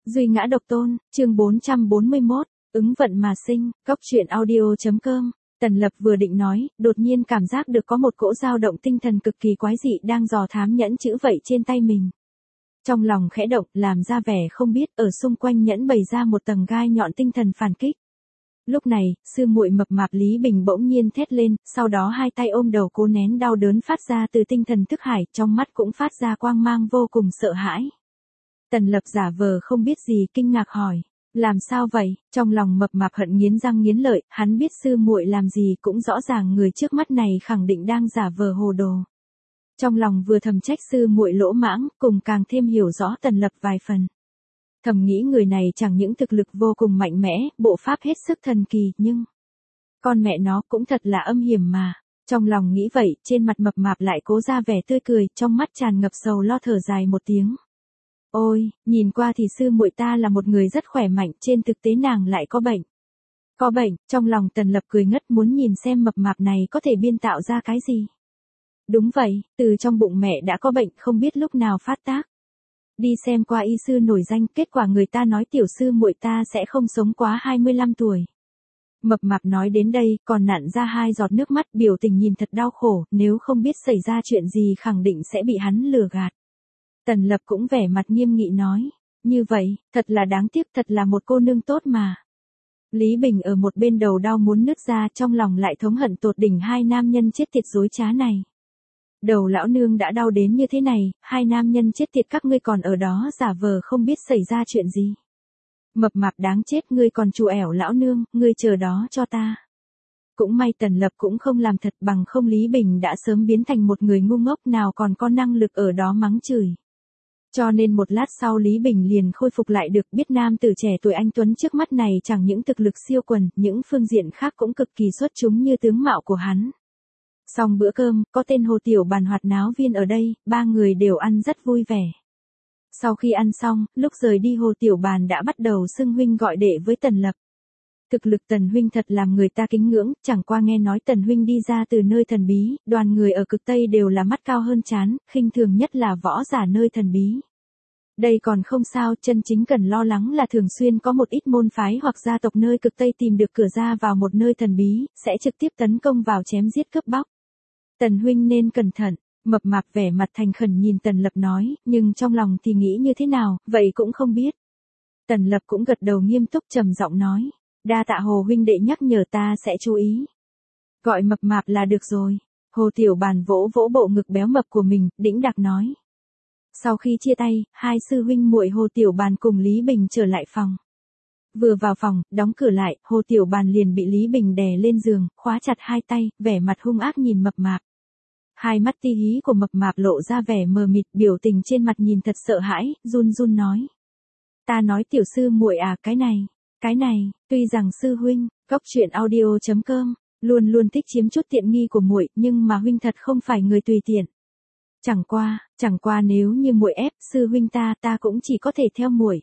Duy ngã độc tôn, chương 441, ứng vận mà sinh, cóc truyện audio.com. Tần Lập vừa định nói, đột nhiên cảm giác được có một cỗ dao động tinh thần cực kỳ quái dị đang dò thám nhẫn chữ vậy trên tay mình. Trong lòng khẽ động, làm ra vẻ không biết, ở xung quanh nhẫn bày ra một tầng gai nhọn tinh thần phản kích. Lúc này, sư muội mập mạp Lý Bình bỗng nhiên thét lên, sau đó hai tay ôm đầu cố nén đau đớn phát ra từ tinh thần thức hải, trong mắt cũng phát ra quang mang vô cùng sợ hãi. Tần Lập giả vờ không biết gì, kinh ngạc hỏi, làm sao vậy? Trong lòng mập mạp hận nghiến răng nghiến lợi, hắn biết sư muội làm gì, cũng rõ ràng người trước mắt này khẳng định đang giả vờ hồ đồ. Trong lòng vừa thầm trách sư muội lỗ mãng, cùng càng thêm hiểu rõ Tần Lập vài phần. Thầm nghĩ người này chẳng những thực lực vô cùng mạnh mẽ, bộ pháp hết sức thần kỳ, nhưng con mẹ nó cũng thật là âm hiểm mà. Trong lòng nghĩ vậy, trên mặt mập mạp lại cố ra vẻ tươi cười, trong mắt tràn ngập sầu lo, thở dài một tiếng. Ôi, nhìn qua thì sư muội ta là một người rất khỏe mạnh, trên thực tế nàng lại có bệnh. Có bệnh, trong lòng Tần Lập cười ngất, muốn nhìn xem mập mạp này có thể biên tạo ra cái gì. Đúng vậy, từ trong bụng mẹ đã có bệnh, không biết lúc nào phát tác. Đi xem qua y sư nổi danh, kết quả người ta nói tiểu sư muội ta sẽ không sống quá 25 tuổi. Mập mạp nói đến đây, còn nặn ra hai giọt nước mắt, biểu tình nhìn thật đau khổ, nếu không biết xảy ra chuyện gì khẳng định sẽ bị hắn lừa gạt. Tần Lập cũng vẻ mặt nghiêm nghị nói, như vậy, thật là đáng tiếc, thật là một cô nương tốt mà. Lý Bình ở một bên đầu đau muốn nứt ra, trong lòng lại thống hận tột đỉnh hai nam nhân chết tiệt dối trá này. Đầu lão nương đã đau đến như thế này, hai nam nhân chết tiệt các ngươi còn ở đó giả vờ không biết xảy ra chuyện gì. Mập mạp đáng chết, ngươi còn chù ẻo lão nương, ngươi chờ đó cho ta. Cũng may Tần Lập cũng không làm thật, bằng không Lý Bình đã sớm biến thành một người ngu ngốc, nào còn có năng lực ở đó mắng chửi. Cho nên một lát sau Lý Bình liền khôi phục lại được, biết nam tử trẻ tuổi anh tuấn trước mắt này chẳng những thực lực siêu quần, những phương diện khác cũng cực kỳ xuất chúng như tướng mạo của hắn. Xong bữa cơm, có tên Hồ Tiểu Bàn hoạt náo viên ở đây, ba người đều ăn rất vui vẻ. Sau khi ăn xong, lúc rời đi Hồ Tiểu Bàn đã bắt đầu xưng huynh gọi đệ với Tần Lập. Thực lực Tần huynh thật làm người ta kính ngưỡng, chẳng qua nghe nói Tần huynh đi ra từ nơi thần bí, đoàn người ở cực Tây đều là mắt cao hơn trán, khinh thường nhất là võ giả nơi thần bí. Đây còn không sao, chân chính cần lo lắng là thường xuyên có một ít môn phái hoặc gia tộc nơi cực Tây tìm được cửa ra vào một nơi thần bí, sẽ trực tiếp tấn công vào chém giết cướp bóc. Tần huynh nên cẩn thận. Mập mạp vẻ mặt thành khẩn nhìn Tần Lập nói, nhưng trong lòng thì nghĩ như thế nào, vậy cũng không biết. Tần Lập cũng gật đầu nghiêm túc trầm giọng nói, đa tạ Hồ huynh đệ nhắc nhở, ta sẽ chú ý. Gọi mập mạp là được rồi. Hồ Tiểu Bàn vỗ vỗ bộ ngực béo mập của mình, đĩnh đạc nói. Sau khi chia tay, hai sư huynh muội Hồ Tiểu Bàn cùng Lý Bình trở lại phòng. Vừa vào phòng, đóng cửa lại, Hồ Tiểu Bàn liền bị Lý Bình đè lên giường, khóa chặt hai tay, vẻ mặt hung ác nhìn mập mạp. Hai mắt ti hí của mập mạp lộ ra vẻ mờ mịt, biểu tình trên mặt nhìn thật sợ hãi, run run nói. Ta nói tiểu sư muội à, cái này, tuy rằng sư huynh, cóc truyện audio.com, luôn luôn thích chiếm chút tiện nghi của muội, nhưng mà huynh thật không phải người tùy tiện. Chẳng qua nếu như muội ép sư huynh ta cũng chỉ có thể theo muội.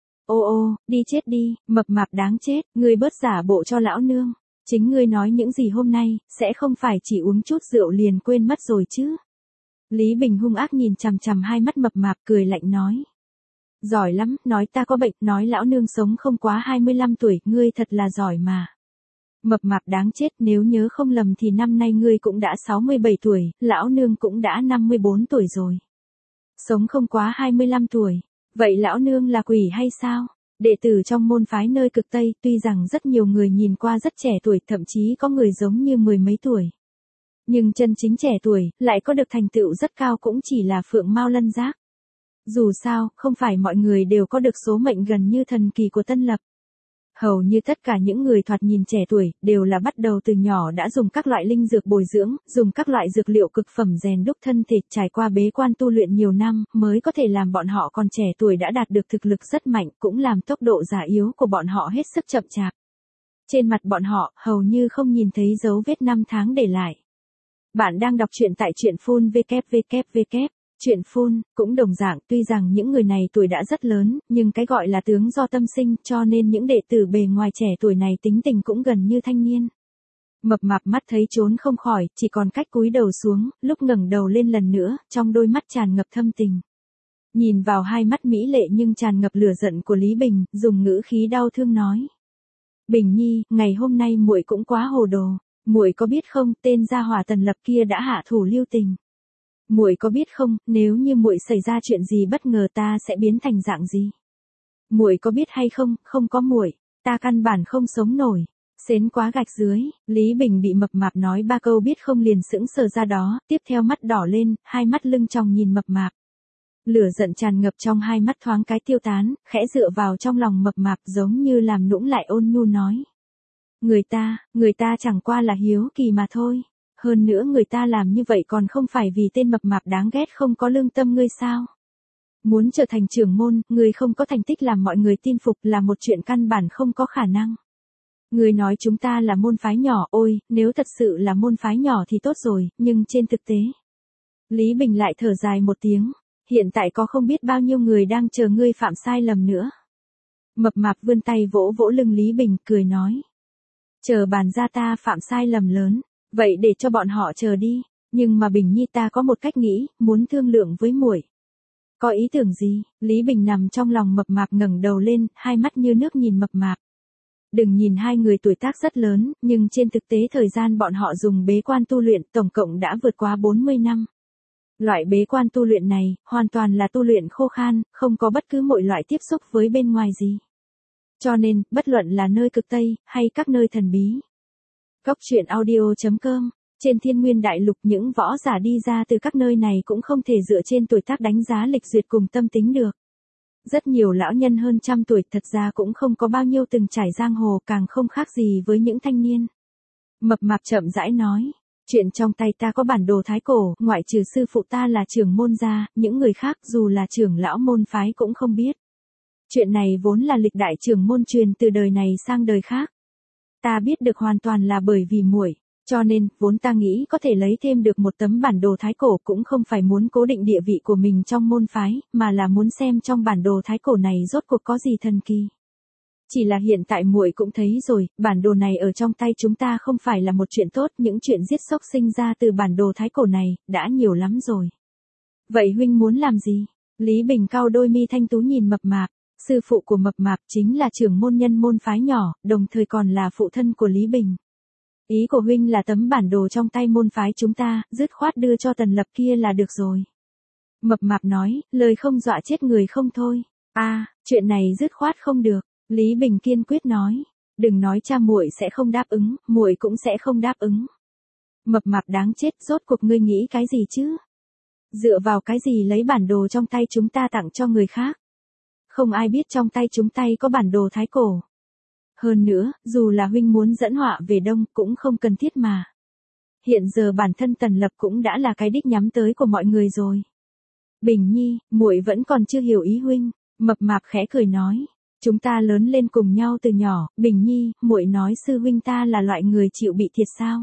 Ô, đi chết đi, mập mạp đáng chết, ngươi bớt giả bộ cho lão nương. Chính ngươi nói những gì hôm nay, sẽ không phải chỉ uống chút rượu liền quên mất rồi chứ. Lý Bình hung ác nhìn chằm chằm hai mắt mập mạp, cười lạnh nói. Giỏi lắm, nói ta có bệnh, nói lão nương sống không quá 25 tuổi, ngươi thật là giỏi mà. Mập mạp đáng chết, nếu nhớ không lầm thì năm nay ngươi cũng đã 67 tuổi, lão nương cũng đã 54 tuổi rồi. Sống không quá 25 tuổi, vậy lão nương là quỷ hay sao? Đệ tử trong môn phái nơi cực Tây, tuy rằng rất nhiều người nhìn qua rất trẻ tuổi, thậm chí có người giống như mười mấy tuổi. Nhưng chân chính trẻ tuổi, lại có được thành tựu rất cao cũng chỉ là phượng mao lân giác. Dù sao, không phải mọi người đều có được số mệnh gần như thần kỳ của Tân Lập. Hầu như tất cả những người thoạt nhìn trẻ tuổi, đều là bắt đầu từ nhỏ đã dùng các loại linh dược bồi dưỡng, dùng các loại dược liệu cực phẩm rèn đúc thân thể, trải qua bế quan tu luyện nhiều năm, mới có thể làm bọn họ còn trẻ tuổi đã đạt được thực lực rất mạnh, cũng làm tốc độ già yếu của bọn họ hết sức chậm chạp. Trên mặt bọn họ, hầu như không nhìn thấy dấu vết năm tháng để lại. Bạn đang đọc truyện tại truyện phun www. Chuyện phun, cũng đồng dạng, tuy rằng những người này tuổi đã rất lớn, nhưng cái gọi là tướng do tâm sinh, cho nên những đệ tử bề ngoài trẻ tuổi này tính tình cũng gần như thanh niên. Mập mạp mắt thấy trốn không khỏi, chỉ còn cách cúi đầu xuống, lúc ngẩng đầu lên lần nữa, trong đôi mắt tràn ngập thâm tình. Nhìn vào hai mắt mỹ lệ nhưng tràn ngập lửa giận của Lý Bình, dùng ngữ khí đau thương nói. Bình Nhi, ngày hôm nay muội cũng quá hồ đồ, muội có biết không, tên gia hỏa Tần Lập kia đã hạ thủ lưu tình. Muội có biết không, nếu như muội xảy ra chuyện gì bất ngờ ta sẽ biến thành dạng gì? Muội có biết hay không, không có muội, ta căn bản không sống nổi. Xến quá gạch dưới, Lý Bình bị mập mạp nói ba câu biết không liền sững sờ ra đó, tiếp theo mắt đỏ lên, hai mắt lưng tròng nhìn mập mạp. Lửa giận tràn ngập trong hai mắt thoáng cái tiêu tán, khẽ dựa vào trong lòng mập mạp giống như làm nũng lại ôn nhu nói. Người ta chẳng qua là hiếu kỳ mà thôi. Hơn nữa người ta làm như vậy còn không phải vì tên mập mạp đáng ghét không có lương tâm ngươi sao? Muốn trở thành trưởng môn, người không có thành tích làm mọi người tin phục là một chuyện căn bản không có khả năng. Người nói chúng ta là môn phái nhỏ, ôi, nếu thật sự là môn phái nhỏ thì tốt rồi, nhưng trên thực tế. Lý Bình lại thở dài một tiếng, hiện tại có không biết bao nhiêu người đang chờ ngươi phạm sai lầm nữa. Mập mạp vươn tay vỗ vỗ lưng Lý Bình, cười nói. Chờ bàn ra ta phạm sai lầm lớn, vậy để cho bọn họ chờ đi, nhưng mà Bình Nhi ta có một cách nghĩ, muốn thương lượng với muội. Có ý tưởng gì? Lý Bình nằm trong lòng mập mạp ngẩng đầu lên, hai mắt như nước nhìn mập mạp. Đừng nhìn hai người tuổi tác rất lớn, nhưng trên thực tế thời gian bọn họ dùng bế quan tu luyện tổng cộng đã vượt quá 40 năm. Loại bế quan tu luyện này, hoàn toàn là tu luyện khô khan, không có bất cứ mọi loại tiếp xúc với bên ngoài gì. Cho nên, bất luận là nơi cực Tây, hay các nơi thần bí. Cốc truyện audio.com, trên thiên nguyên đại lục những võ giả đi ra từ các nơi này cũng không thể dựa trên tuổi tác đánh giá lịch duyệt cùng tâm tính được. Rất nhiều lão nhân hơn trăm tuổi thật ra cũng không có bao nhiêu từng trải giang hồ càng không khác gì với những thanh niên. Mập mạp chậm rãi nói, chuyện trong tay ta có bản đồ thái cổ, ngoại trừ sư phụ ta là trưởng môn ra, những người khác dù là trưởng lão môn phái cũng không biết. Chuyện này vốn là lịch đại trưởng môn truyền từ đời này sang đời khác. Ta biết được hoàn toàn là bởi vì muội, cho nên, vốn ta nghĩ có thể lấy thêm được một tấm bản đồ thái cổ cũng không phải muốn cố định địa vị của mình trong môn phái, mà là muốn xem trong bản đồ thái cổ này rốt cuộc có gì thần kỳ. Chỉ là hiện tại muội cũng thấy rồi, bản đồ này ở trong tay chúng ta không phải là một chuyện tốt, những chuyện giết sốc sinh ra từ bản đồ thái cổ này, đã nhiều lắm rồi. Vậy huynh muốn làm gì? Lý Bình cau đôi mi thanh tú nhìn mập mạp. Sư phụ của mập mạp chính là trưởng môn nhân môn phái nhỏ, đồng thời còn là phụ thân của Lý Bình. Ý của huynh là tấm bản đồ trong tay môn phái chúng ta, dứt khoát đưa cho Tần Lập kia là được rồi. Mập mạp nói, lời không dọa chết người không thôi. Chuyện này dứt khoát không được. Lý Bình kiên quyết nói, đừng nói cha muội sẽ không đáp ứng, muội cũng sẽ không đáp ứng. Mập mạp đáng chết, rốt cuộc ngươi nghĩ cái gì chứ? Dựa vào cái gì lấy bản đồ trong tay chúng ta tặng cho người khác? Không ai biết trong tay chúng ta có bản đồ thái cổ. Hơn nữa, dù là huynh muốn dẫn họa về đông cũng không cần thiết mà. Hiện giờ bản thân Tần Lập cũng đã là cái đích nhắm tới của mọi người rồi. Bình Nhi, muội vẫn còn chưa hiểu ý huynh. Mập mạp khẽ cười nói, chúng ta lớn lên cùng nhau từ nhỏ. Bình Nhi, muội nói sư huynh ta là loại người chịu bị thiệt sao?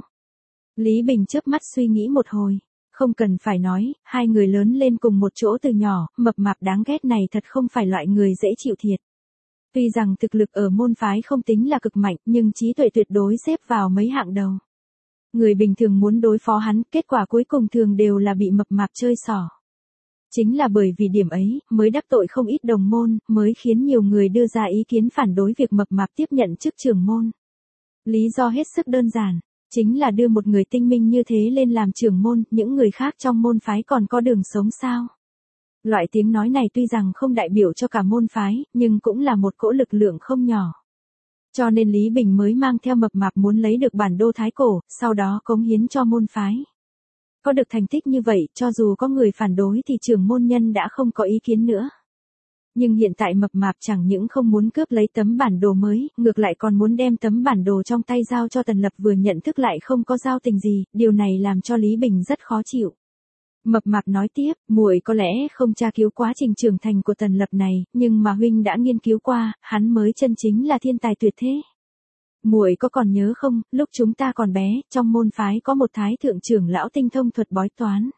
Lý Bình chớp mắt suy nghĩ một hồi. Không cần phải nói, hai người lớn lên cùng một chỗ từ nhỏ, mập mạp đáng ghét này thật không phải loại người dễ chịu thiệt. Tuy rằng thực lực ở môn phái không tính là cực mạnh, nhưng trí tuệ tuyệt đối xếp vào mấy hạng đầu. Người bình thường muốn đối phó hắn, kết quả cuối cùng thường đều là bị mập mạp chơi xỏ. Chính là bởi vì điểm ấy, mới đắc tội không ít đồng môn, mới khiến nhiều người đưa ra ý kiến phản đối việc mập mạp tiếp nhận chức trưởng môn. Lý do hết sức đơn giản. Chính là đưa một người tinh minh như thế lên làm trưởng môn, những người khác trong môn phái còn có đường sống sao? Loại tiếng nói này tuy rằng không đại biểu cho cả môn phái, nhưng cũng là một cỗ lực lượng không nhỏ. Cho nên Lý Bình mới mang theo mập mạp muốn lấy được bản đồ thái cổ, sau đó cống hiến cho môn phái. Có được thành tích như vậy, cho dù có người phản đối thì trưởng môn nhân đã không có ý kiến nữa. Nhưng hiện tại mập mạp chẳng những không muốn cướp lấy tấm bản đồ mới, ngược lại còn muốn đem tấm bản đồ trong tay giao cho Tần Lập vừa nhận thức lại không có giao tình gì, điều này làm cho Lý Bình rất khó chịu. Mập mạp nói tiếp, muội có lẽ không tra cứu quá trình trưởng thành của Tần Lập này, nhưng mà huynh đã nghiên cứu qua, hắn mới chân chính là thiên tài tuyệt thế. Muội có còn nhớ không, lúc chúng ta còn bé, trong môn phái có một thái thượng trưởng lão tinh thông thuật bói toán.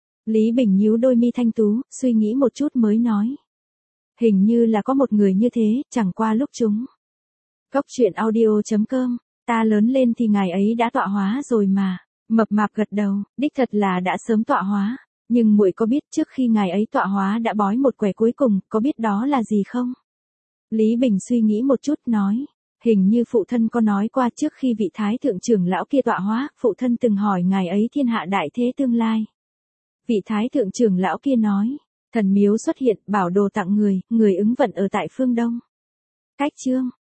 Lý Bình nhíu đôi mi thanh tú, suy nghĩ một chút mới nói. Hình như là có một người như thế, chẳng qua lúc chúng. Cốc truyện audio.com, ta lớn lên thì ngài ấy đã tọa hóa rồi mà. Mập mạp gật đầu, đích thật là đã sớm tọa hóa. Nhưng muội có biết trước khi ngài ấy tọa hóa đã bói một quẻ cuối cùng, có biết đó là gì không? Lý Bình suy nghĩ một chút nói, hình như phụ thân có nói qua trước khi vị thái thượng trưởng lão kia tọa hóa, phụ thân từng hỏi ngài ấy thiên hạ đại thế tương lai. Vị thái thượng trưởng lão kia nói, thần miếu xuất hiện, bảo đồ tặng người, người ứng vận ở tại phương Đông. Cách chương